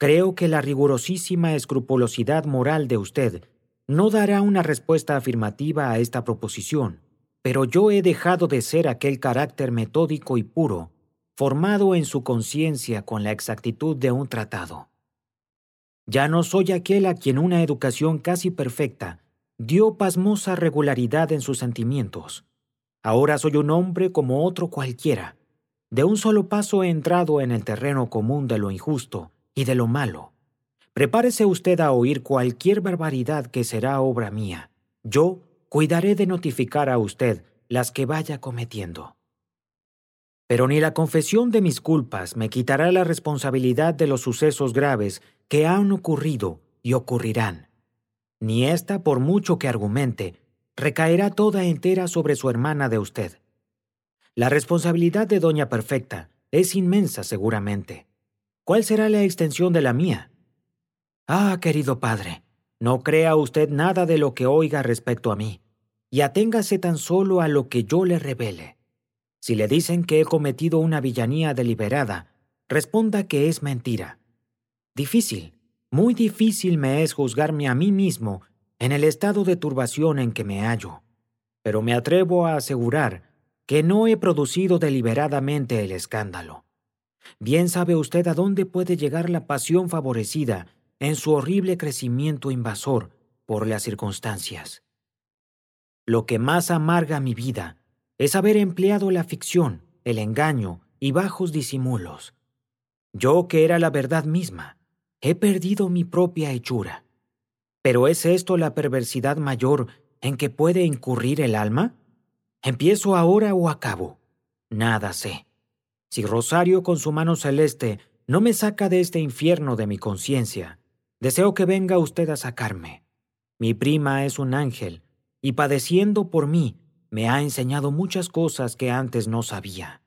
Creo que la rigurosísima escrupulosidad moral de usted no dará una respuesta afirmativa a esta proposición, pero yo he dejado de ser aquel carácter metódico y puro, formado en su conciencia con la exactitud de un tratado. Ya no soy aquel a quien una educación casi perfecta dio pasmosa regularidad en sus sentimientos. Ahora soy un hombre como otro cualquiera. De un solo paso he entrado en el terreno común de lo injusto y de lo malo. Prepárese usted a oír cualquier barbaridad que será obra mía. Yo cuidaré de notificar a usted las que vaya cometiendo. Pero ni la confesión de mis culpas me quitará la responsabilidad de los sucesos graves que han ocurrido y ocurrirán. Ni ésta, por mucho que argumente, recaerá toda entera sobre su hermana de usted. La responsabilidad de Doña Perfecta es inmensa seguramente. ¿Cuál será la extensión de la mía? Ah, querido padre, no crea usted nada de lo que oiga respecto a mí, y aténgase tan solo a lo que yo le revele. Si le dicen que he cometido una villanía deliberada, responda que es mentira. Difícil, muy difícil me es juzgarme a mí mismo en el estado de turbación en que me hallo, pero me atrevo a asegurar que no he producido deliberadamente el escándalo. Bien sabe usted a dónde puede llegar la pasión favorecida en su horrible crecimiento invasor por las circunstancias. Lo que más amarga mi vida es haber empleado la ficción, el engaño y bajos disimulos. Yo, que era la verdad misma, he perdido mi propia hechura. ¿Pero es esto la perversidad mayor en que puede incurrir el alma? ¿Empiezo ahora o acabo? Nada sé. Si Rosario con su mano celeste no me saca de este infierno de mi conciencia, deseo que venga usted a sacarme. Mi prima es un ángel, y padeciendo por mí, me ha enseñado muchas cosas que antes no sabía.